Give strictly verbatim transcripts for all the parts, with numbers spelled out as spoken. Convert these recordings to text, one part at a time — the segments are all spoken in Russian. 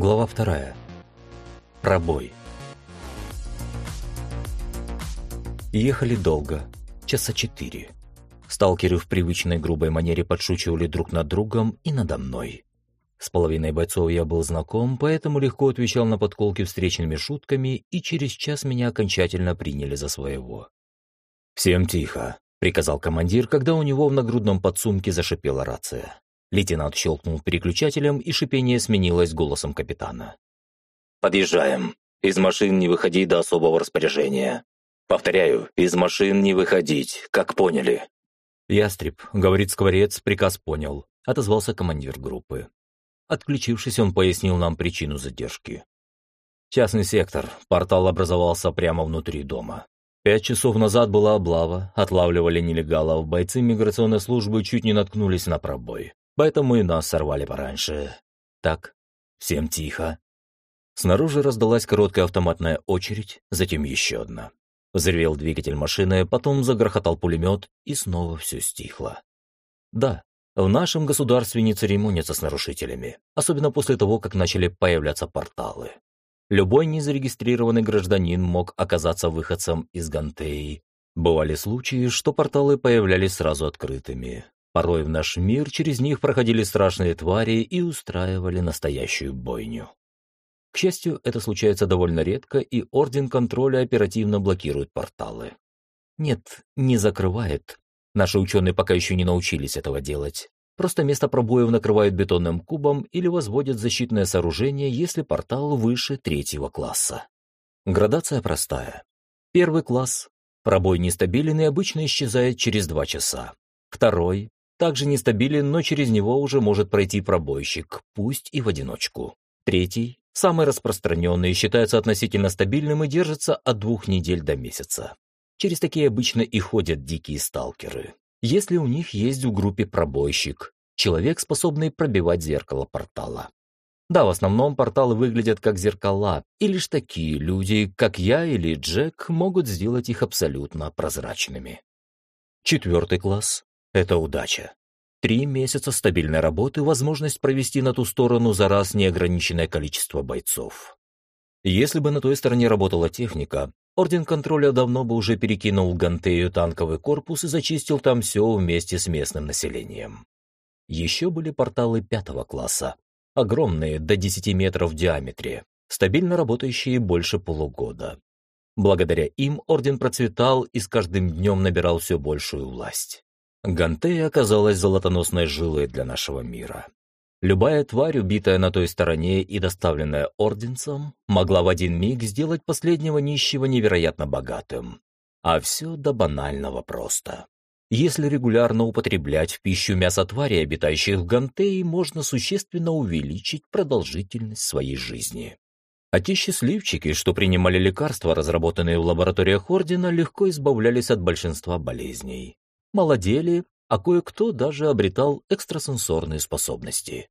Глава вторая. Пробой. Ехали долго, часа четыре. Сталкеры в привычной грубой манере подшучивали друг над другом и надо мной. С половиной бойцов я был знаком, поэтому легко отвечал на подколки встречными шутками, и через час меня окончательно приняли за своего. «Всем тихо», — приказал командир, когда у него в нагрудном подсумке зашипела рация. Лейтенант щелкнул переключателем, и шипение сменилось голосом капитана. «Подъезжаем. Из машин не выходить до особого распоряжения. Повторяю, из машин не выходить, как поняли». «Ястреб», — говорит скворец, приказ понял, — отозвался командир группы. Отключившись, он пояснил нам причину задержки. «Частный сектор. Портал образовался прямо внутри дома. Пять часов назад была облава, отлавливали нелегалов, бойцы миграционной службы чуть не наткнулись на пробой. Поэтому и нас сорвали пораньше. Так, всем тихо». Снаружи раздалась короткая автоматная очередь, затем еще одна. Взревел двигатель машины, потом загрохотал пулемет, и снова все стихло. Да, в нашем государстве не церемонятся с нарушителями, особенно после того, как начали появляться порталы. Любой незарегистрированный гражданин мог оказаться выходцем из Гантеи. Бывали случаи, что порталы появлялись сразу открытыми. Порой в наш мир через них проходили страшные твари и устраивали настоящую бойню. К счастью, это случается довольно редко, и Орден Контроля оперативно блокирует порталы. Нет, не закрывает. Наши ученые пока еще не научились этого делать. Просто место пробоев накрывают бетонным кубом или возводят защитное сооружение, если портал выше третьего класса. Градация простая. Первый класс. Пробой нестабилен и обычно исчезает через два часа. Второй. Также нестабилен, но через него уже может пройти пробойщик, пусть и в одиночку. Третий. Самый распространенный, считается относительно стабильным и держится от двух недель до месяца. Через такие обычно и ходят дикие сталкеры. Если у них есть в группе пробойщик, человек, способный пробивать зеркало портала. Да, в основном порталы выглядят как зеркала, и лишь такие люди, как я или Джек, могут сделать их абсолютно прозрачными. Четвертый класс — это удача. Три месяца стабильной работы, возможность провести на ту сторону за раз неограниченное количество бойцов. Если бы на той стороне работала техника, Орден Контроля давно бы уже перекинул в Гантею танковый корпус и зачистил там все вместе с местным населением. Еще были порталы пятого класса, огромные, до десяти метров в диаметре, стабильно работающие больше полугода. Благодаря им Орден процветал и с каждым днем набирал все большую власть. Гантея оказалась золотоносной жилой для нашего мира. Любая тварь, убитая на той стороне и доставленная орденцам, могла в один миг сделать последнего нищего невероятно богатым. А все до банального просто. Если регулярно употреблять в пищу мясо тварей, обитающих в Гантее, можно существенно увеличить продолжительность своей жизни. А те счастливчики, что принимали лекарства, разработанные в лабораториях Ордена, легко избавлялись от большинства болезней. Молодели, а кое-кто даже обретал экстрасенсорные способности.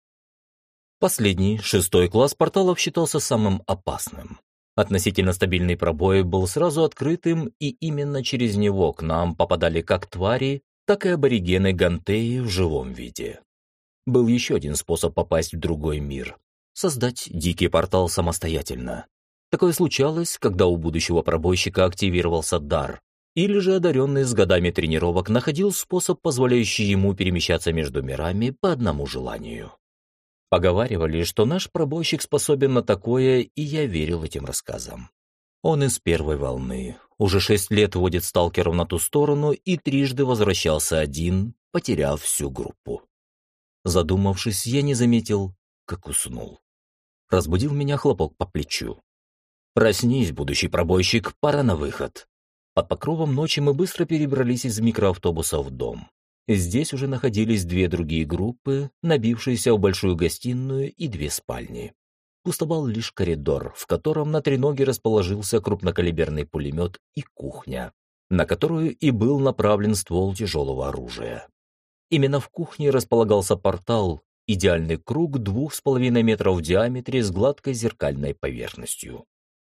Последний, шестой класс порталов считался самым опасным. Относительно стабильный пробой был сразу открытым, и именно через него к нам попадали как твари, так и аборигены Гантеи в живом виде. Был еще один способ попасть в другой мир — создать дикий портал самостоятельно. Такое случалось, когда у будущего пробойщика активировался дар, или же одаренный с годами тренировок находил способ, позволяющий ему перемещаться между мирами по одному желанию. Поговаривали, что наш пробойщик способен на такое, и я верил этим рассказам. Он из первой волны, уже шесть лет водит сталкеров на ту сторону и трижды возвращался один, потеряв всю группу. Задумавшись, я не заметил, как уснул. Разбудил меня хлопок по плечу. «Проснись, будущий пробойщик, пора на выход». Под покровом ночи мы быстро перебрались из микроавтобуса в дом. Здесь уже находились две другие группы, набившиеся в большую гостиную и две спальни. Пустовал лишь коридор, в котором на треноге расположился крупнокалиберный пулемет и кухня, на которую и был направлен ствол тяжелого оружия. Именно в кухне располагался портал, идеальный круг двух с половиной метров в диаметре с гладкой зеркальной поверхностью.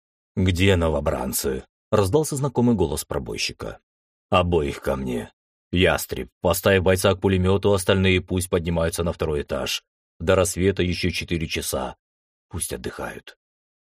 «Где новобранцы?» — раздался знакомый голос пробойщика. «Обоих ко мне. Ястреб, поставь бойца к пулемету, остальные пусть поднимаются на второй этаж. До рассвета еще четыре часа. Пусть отдыхают.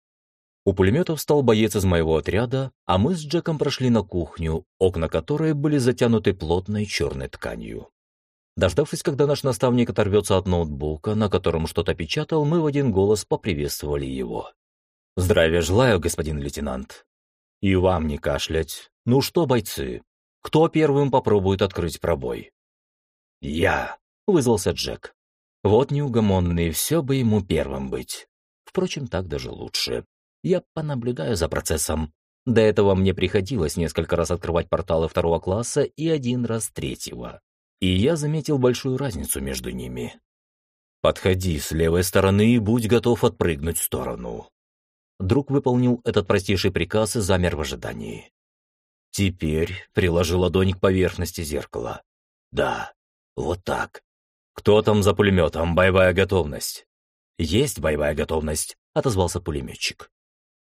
У пулеметов стал боец из моего отряда, а мы с Джеком прошли на кухню, окна которой были затянуты плотной черной тканью. Дождавшись, когда наш наставник оторвется от ноутбука, на котором что-то печатал, мы в один голос поприветствовали его. «Здравия желаю, господин лейтенант». «И вам не кашлять. Ну что, бойцы, кто первым попробует открыть пробой?» «Я», — вызвался Джек. Вот неугомонный, все бы ему первым быть. Впрочем, так даже лучше. Я понаблюдаю за процессом. До этого мне приходилось несколько раз открывать порталы второго класса и один раз третьего. И я заметил большую разницу между ними. «Подходи с левой стороны и будь готов отпрыгнуть в сторону». Друг выполнил этот простейший приказ и замер в ожидании. Теперь приложи ладонь к поверхности зеркала. Да, вот так. Кто там за пулеметом? Боевая готовность. Есть боевая готовность, отозвался пулеметчик.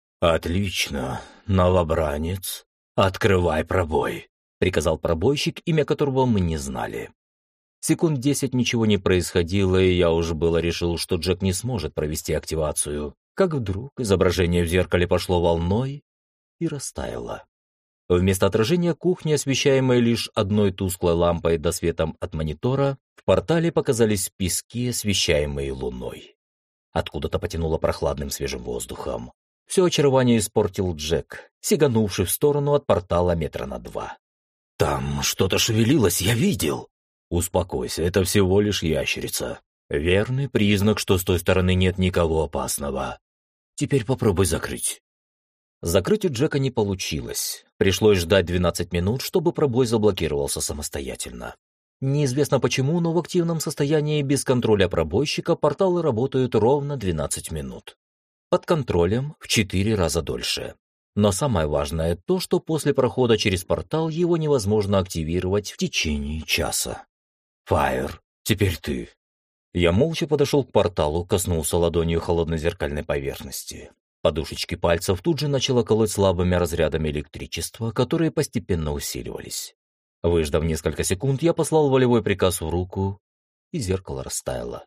Отлично, новобранец. Открывай пробой, приказал пробойщик, имя которого мы не знали. Секунд десять ничего не происходило, и я уж было решил, что Джек не сможет провести активацию, как вдруг изображение в зеркале пошло волной и растаяло. Вместо отражения кухни, освещаемой лишь одной тусклой лампой до светом от монитора, в портале показались пески, освещаемые луной. Откуда-то потянуло прохладным свежим воздухом. Все очарование испортил Джек, сиганувший в сторону от портала метра на два. «Там что-то шевелилось, я видел!» «Успокойся, это всего лишь ящерица. Верный признак, что с той стороны нет никого опасного. Теперь попробуй закрыть». Закрыть у Джека не получилось. Пришлось ждать двенадцать минут, чтобы пробой заблокировался самостоятельно. Неизвестно почему, но в активном состоянии без контроля пробойщика порталы работают ровно двенадцать минут. Под контролем в четыре раза дольше. Но самое важное то, что после прохода через портал его невозможно активировать в течение часа. «Фаер, теперь ты». Я молча подошел к порталу, коснулся ладонью холодной зеркальной поверхности. Подушечки пальцев тут же начало колоть слабыми разрядами электричества, которые постепенно усиливались. Выждав несколько секунд, я послал волевой приказ в руку, и зеркало растаяло.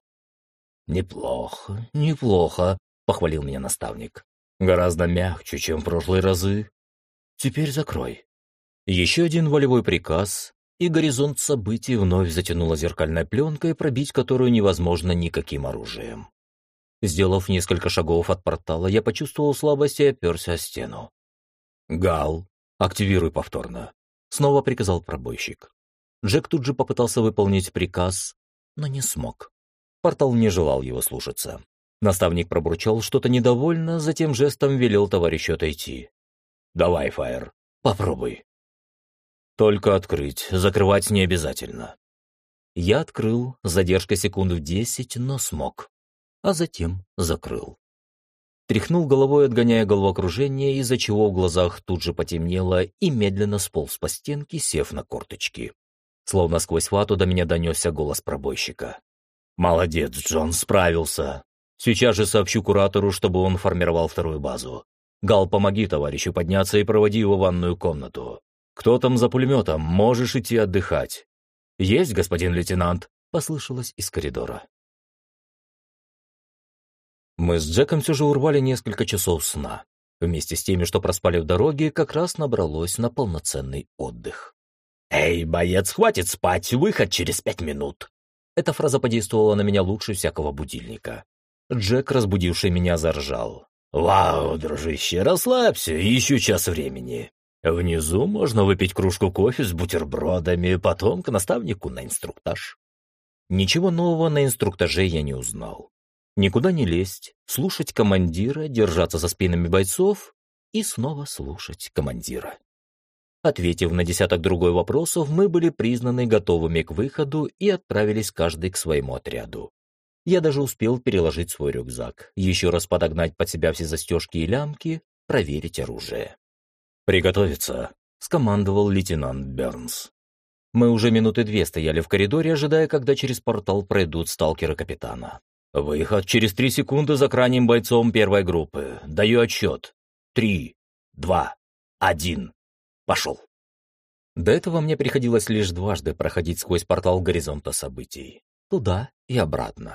«Неплохо, неплохо», — похвалил меня наставник. «Гораздо мягче, чем в прошлые разы. Теперь закрой». Еще один волевой приказ, и горизонт событий вновь затянула зеркальной пленкой, пробить которую невозможно никаким оружием. Сделав несколько шагов от портала, я почувствовал слабость и оперся о стену. «Гал, активируй повторно», — снова приказал пробойщик. Джек тут же попытался выполнить приказ, но не смог. Портал не желал его слушаться. Наставник пробурчал что-то недовольно, затем жестом велел товарищу отойти. «Давай, Фаер, попробуй». «Только открыть, закрывать не обязательно». Я открыл, задержка секунд в десять, но смог. А затем закрыл. Тряхнул головой, отгоняя головокружение, из-за чего в глазах тут же потемнело, и медленно сполз по стенке, сев на корточки. Словно сквозь вату до меня донесся голос пробойщика. «Молодец, Джон, справился. Сейчас же сообщу куратору, чтобы он формировал вторую базу. Гал, помоги товарищу подняться и проводи его в ванную комнату. Кто там за пулеметом? Можешь идти отдыхать». «Есть, господин лейтенант», — послышалось из коридора. Мы с Джеком все же урвали несколько часов сна. Вместе с теми, что проспали в дороге, как раз набралось на полноценный отдых. «Эй, боец, хватит спать, выход через пять минут!» Эта фраза подействовала на меня лучше всякого будильника. Джек, разбудивший меня, заржал. «Вау, дружище, расслабься, еще час времени. Внизу можно выпить кружку кофе с бутербродами, потом к наставнику на инструктаж». Ничего нового на инструктаже я не узнал. Никуда не лезть, слушать командира, держаться за спинами бойцов и снова слушать командира. Ответив на десяток другой вопросов, мы были признаны готовыми к выходу и отправились каждый к своему отряду. Я даже успел переложить свой рюкзак, еще раз подогнать под себя все застежки и лямки, проверить оружие. «Приготовиться», — скомандовал лейтенант Бернс. Мы уже минуты две стояли в коридоре, ожидая, когда через портал пройдут сталкеры капитана. «Выход через три секунды за крайним бойцом первой группы. Даю отсчет. Три, два, один. Пошел». До этого мне приходилось лишь дважды проходить сквозь портал горизонта событий. Туда и обратно.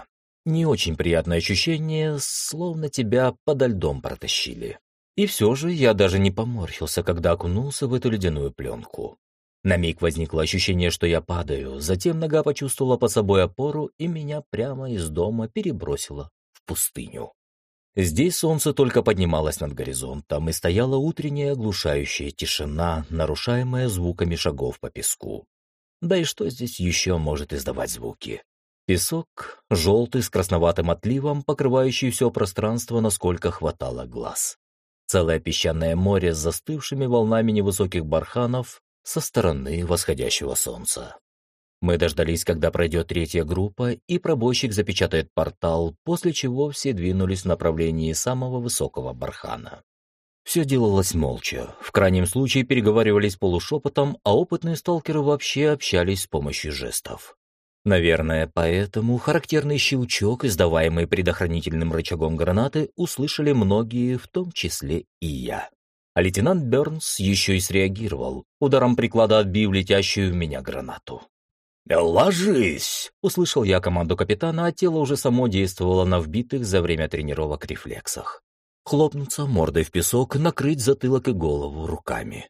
Не очень приятное ощущение, словно тебя подо льдом протащили. И все же я даже не поморщился, когда окунулся в эту ледяную пленку. На миг возникло ощущение, что я падаю, затем нога почувствовала под собой опору, и меня прямо из дома перебросило в пустыню. Здесь солнце только поднималось над горизонтом, и стояла утренняя оглушающая тишина, нарушаемая звуками шагов по песку. Да и что здесь еще может издавать звуки? Песок, желтый, с красноватым отливом, покрывающий все пространство, насколько хватало глаз. Целое песчаное море с застывшими волнами невысоких барханов со стороны восходящего солнца. Мы дождались, когда пройдет третья группа, и пробойщик запечатает портал, после чего все двинулись в направлении самого высокого бархана. Все делалось молча, в крайнем случае переговаривались полушепотом, а опытные сталкеры вообще общались с помощью жестов. Наверное, поэтому характерный щелчок, издаваемый предохранительным рычагом гранаты, услышали многие, в том числе и я. А лейтенант Бернс еще и среагировал, ударом приклада отбив летящую в меня гранату. «Ложись!» — услышал я команду капитана, а тело уже само действовало на вбитых за время тренировок рефлексах. Хлопнуться мордой в песок, накрыть затылок и голову руками.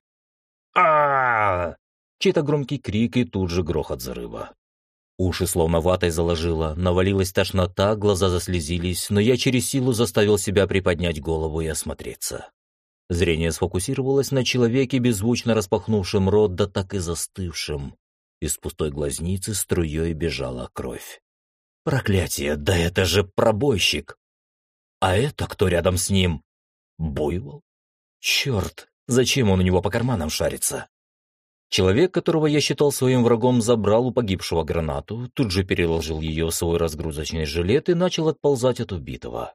а Чей-то громкий крик и тут же грохот взрыва. Уши словно ватой заложило, навалилась тошнота, глаза заслезились, но я через силу заставил себя приподнять голову и осмотреться. Зрение сфокусировалось на человеке, беззвучно распахнувшем рот, да так и застывшим. Из пустой глазницы струей бежала кровь. Проклятие, да это же пробойщик! А это кто рядом с ним? Буйвол? Черт, зачем он у него по карманам шарится? Человек, которого я считал своим врагом, забрал у погибшего гранату, тут же переложил ее в свой разгрузочный жилет и начал отползать от убитого.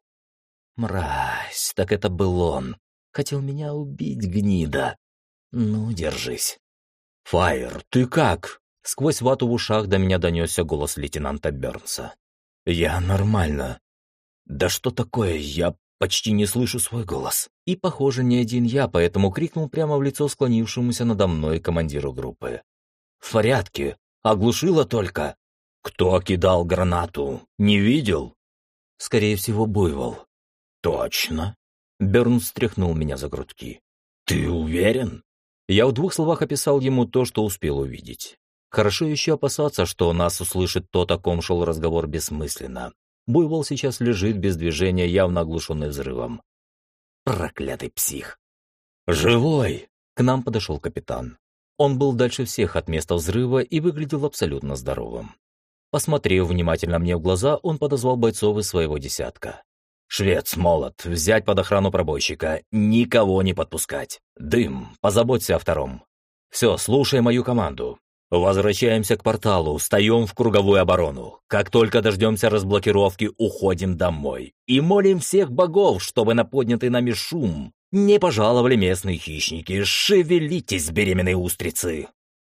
Мразь, так это был он. Хотел меня убить, гнида. Ну, держись. «Фаер, ты как?» Сквозь вату в ушах до меня донесся голос лейтенанта Бернса. «Я нормально». «Да что такое? Я почти не слышу свой голос». И, похоже, не один я, поэтому крикнул прямо в лицо склонившемуся надо мной командиру группы. «В порядке. Оглушило только». «Кто кидал гранату? Не видел?» «Скорее всего, буйвол». «Точно?» Бернс стряхнул меня за грудки. «Ты уверен?» Я в двух словах описал ему то, что успел увидеть. Хорошо еще опасаться, что нас услышит тот, о ком шел разговор, бессмысленно. Буйвол сейчас лежит без движения, явно оглушенный взрывом. Проклятый псих. «Живой!» — к нам подошел капитан. Он был дальше всех от места взрыва и выглядел абсолютно здоровым. Посмотрев внимательно мне в глаза, он подозвал бойцов из своего десятка. «Швец, молот, взять под охрану пробойщика, никого не подпускать. Дым, позаботься о втором. Все, слушай мою команду. Возвращаемся к порталу, встаем в круговую оборону. Как только дождемся разблокировки, уходим домой. И молим всех богов, чтобы на поднятый нами шум не пожаловали местные хищники. Шевелитесь, беременные устрицы!»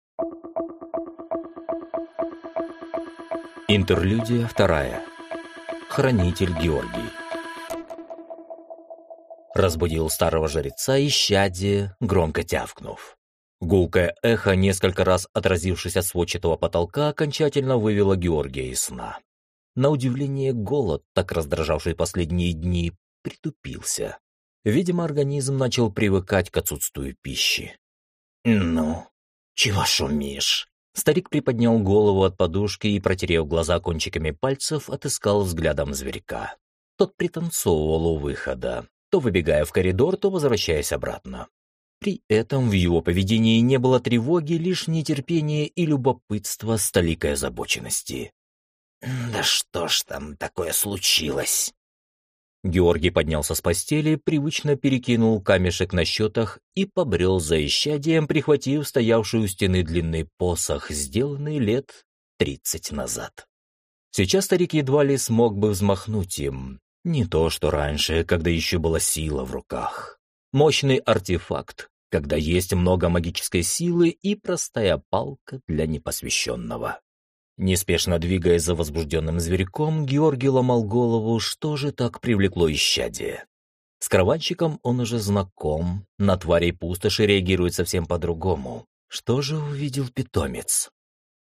Интерлюдия вторая. Хранитель Георгий. Разбудил старого жреца исчадие, громко тявкнув. Гулкое эхо, несколько раз отразившись от сводчатого потолка, окончательно вывело Георгия из сна. На удивление, голод, так раздражавший последние дни, притупился. Видимо, организм начал привыкать к отсутствию пищи. «Ну, чего шумишь?» Старик приподнял голову от подушки и, протерев глаза кончиками пальцев, отыскал взглядом зверька. Тот пританцовывал у выхода, то выбегая в коридор, то возвращаясь обратно. При этом в его поведении не было тревоги, лишь нетерпение и любопытство с толикой озабоченности. «Да что ж там такое случилось?» Георгий поднялся с постели, привычно перекинул камешек на счетах и побрел за исчадием, прихватив стоявший у стены длинный посох, сделанный лет тридцать назад. Сейчас старик едва ли смог бы взмахнуть им, не то что раньше, когда еще была сила в руках. Мощный артефакт, когда есть много магической силы и простая палка для непосвященного. Неспешно двигаясь за возбужденным зверьком, Георгий ломал голову, что же так привлекло исчадие. С караванщиком он уже знаком, на тварей пустоши реагирует совсем по-другому. Что же увидел питомец?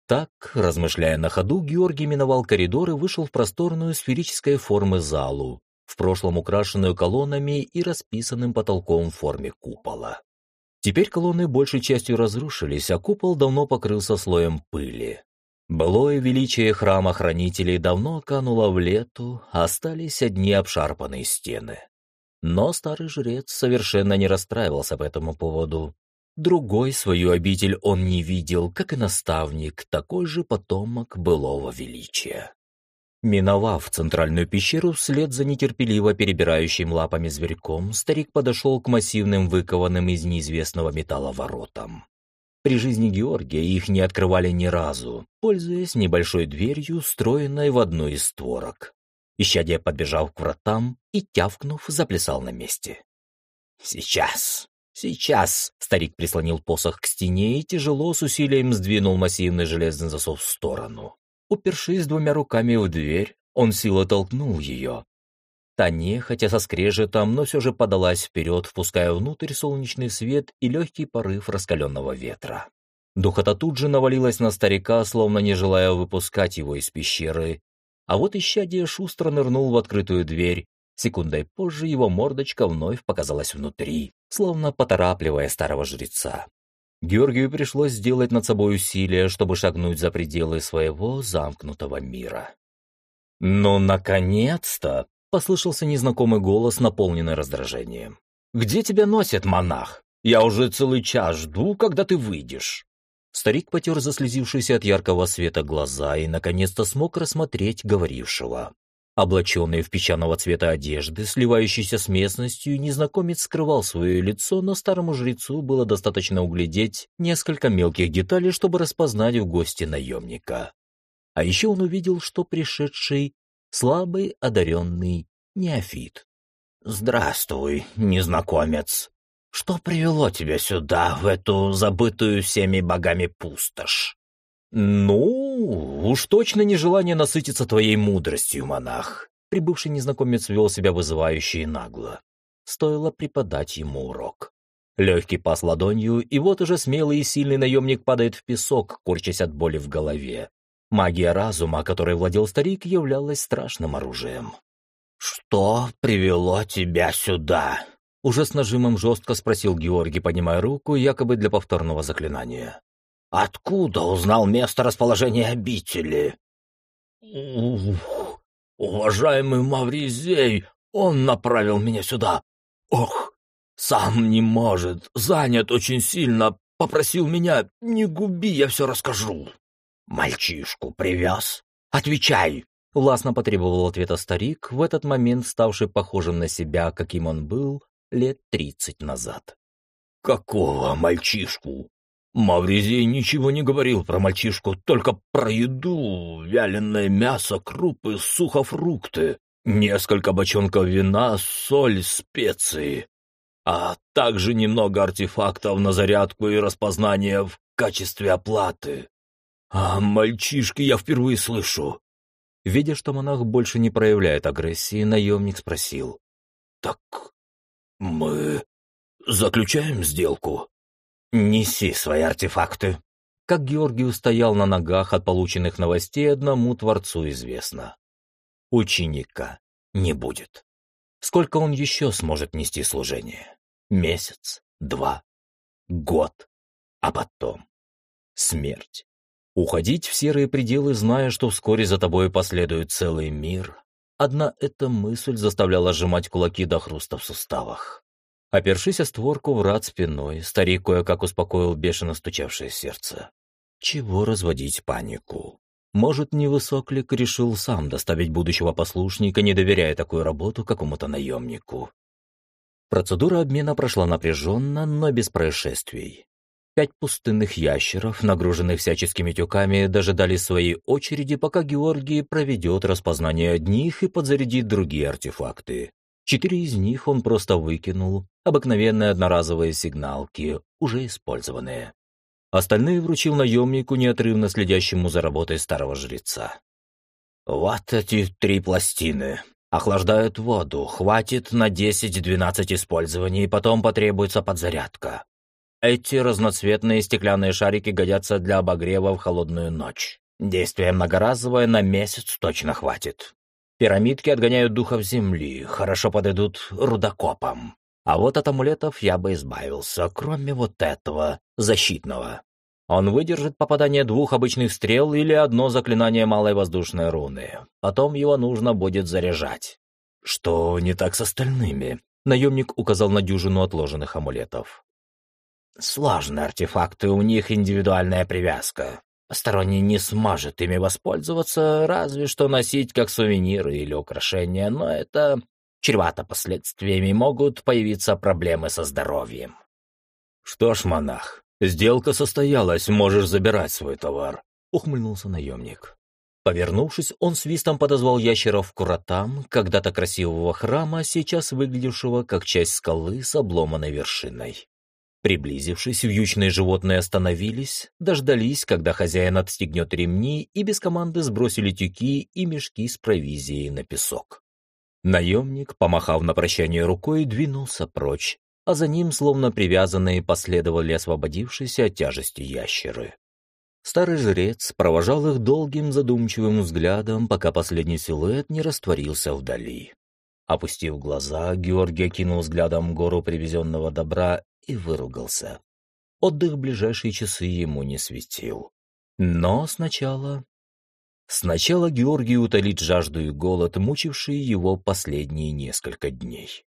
Так, размышляя на ходу, Георгий миновал коридор и вышел в просторную сферической формы залу, в прошлом украшенную колоннами и расписанным потолком в форме купола. Теперь колонны большей частью разрушились, а купол давно покрылся слоем пыли. Былое величие храма хранителей давно кануло в лету, а остались одни обшарпанные стены. Но старый жрец совершенно не расстраивался по этому поводу. Другой свою обитель он не видел, как и наставник, такой же потомок былого величия. Миновав центральную пещеру вслед за нетерпеливо перебирающим лапами зверьком, старик подошел к массивным выкованным из неизвестного металла воротам. При жизни Георгия их не открывали ни разу, пользуясь небольшой дверью, встроенной в одну из створок. Исчадие, подбежав к вратам и, тявкнув, заплясал на месте. «Сейчас! Сейчас!» Старик прислонил посох к стене и тяжело с усилием сдвинул массивный железный засов в сторону. Упершись двумя руками в дверь, он силой толкнул ее. Та нехотя со скрежетом, но все же подалась вперед, впуская внутрь солнечный свет и легкий порыв раскаленного ветра. Духота тут же навалилась на старика, словно не желая выпускать его из пещеры. А вот исчадие шустро нырнул в открытую дверь. Секундой позже его мордочка вновь показалась внутри, словно поторапливая старого жреца. Георгию пришлось сделать над собой усилие, чтобы шагнуть за пределы своего замкнутого мира. «Ну, наконец-то!» — послышался незнакомый голос, наполненный раздражением. «Где тебя носит, монах? Я уже целый час жду, когда ты выйдешь». Старик потер заслезившиеся от яркого света глаза и, наконец-то, смог рассмотреть говорившего. Облаченный в песчаного цвета одежды, сливающийся с местностью, незнакомец скрывал свое лицо, но старому жрецу было достаточно углядеть несколько мелких деталей, чтобы распознать в госте наемника. А еще он увидел, что пришедший — слабый, одаренный неофит. «Здравствуй, незнакомец. Что привело тебя сюда, в эту забытую всеми богами пустошь?» «Ну, уж точно не желание насытиться твоей мудростью, монах». Прибывший незнакомец вел себя вызывающе и нагло. Стоило преподать ему урок. Легкий пас ладонью, и вот уже смелый и сильный наемник падает в песок, корчась от боли в голове. Магия разума, которой владел старик, являлась страшным оружием. «Что привело тебя сюда?» Уже с нажимом жестко спросил Георгий, поднимая руку, якобы для повторного заклинания. «Откуда узнал место расположения обители?» «Ух, уважаемый Мавризей, он направил меня сюда. Ох, сам не может, занят очень сильно, попросил меня, не губи, я все расскажу». «Мальчишку привез? Отвечай!» — властно потребовал ответа старик, в этот момент ставший похожим на себя, каким он был лет тридцать назад. «Какого мальчишку? Мавризей ничего не говорил про мальчишку, только про еду, вяленое мясо, крупы, сухофрукты, несколько бочонков вина, соль, специи, а также немного артефактов на зарядку и распознание в качестве оплаты. А мальчишки я впервые слышу». Видя, что монах больше не проявляет агрессии, наемник спросил. «Так мы заключаем сделку?» «Неси свои артефакты». Как Георгий устоял на ногах от полученных новостей, одному Творцу известно. Ученика не будет. Сколько он еще сможет нести служение? Месяц? Два? Год? А потом? Смерть. Уходить в серые пределы, зная, что вскоре за тобой последует целый мир. Одна эта мысль заставляла сжимать кулаки до хруста в суставах. Опершись о створку врат спиной, старик кое-как успокоил бешено стучавшее сердце. Чего разводить панику? Может, невысоклик решил сам доставить будущего послушника, не доверяя такую работу какому-то наемнику. Процедура обмена прошла напряженно, но без происшествий. Пять пустынных ящеров, нагруженных всяческими тюками, дожидали своей очереди, пока Георгий проведет распознание одних и подзарядит другие артефакты. Четыре из них он просто выкинул, обыкновенные одноразовые сигналки, уже использованные. Остальные вручил наемнику, неотрывно следящему за работой старого жреца. «Вот эти три пластины. Охлаждают воду, хватит на десять-двенадцать использований, потом потребуется подзарядка. Эти разноцветные стеклянные шарики годятся для обогрева в холодную ночь. Действие многоразовое, на месяц точно хватит. Пирамидки отгоняют духов земли, хорошо подойдут рудокопам. А вот от амулетов я бы избавился, кроме вот этого, защитного. Он выдержит попадание двух обычных стрел или одно заклинание малой воздушной руны. Потом его нужно будет заряжать. Что не так с остальными? Наемник указал на дюжину отложенных амулетов. Сложные артефакты, у них индивидуальная привязка. Посторонний не сможет ими воспользоваться, разве что носить как сувениры или украшения, но это чревато последствиями, могут появиться проблемы со здоровьем. Что ж, монах, сделка состоялась, можешь забирать свой товар, ухмыльнулся наемник. Повернувшись, он свистом подозвал ящеров к вратам когда-то красивого храма, сейчас выглядевшего как часть скалы с обломанной вершиной. Приблизившись, вьючные животные остановились, дождались, когда хозяин отстегнет ремни, и без команды сбросили тюки и мешки с провизией на песок. Наемник, помахав на прощание рукой, двинулся прочь, а за ним, словно привязанные, последовали освободившиеся от тяжести ящеры. Старый жрец провожал их долгим задумчивым взглядом, пока последний силуэт не растворился вдали. Опустив глаза, Георгий окинул взглядом гору привезенного добра и выругался. Отдых в ближайшие часы ему не светил. Но сначала... Сначала Георгию утолить жажду и голод, мучившие его последние несколько дней.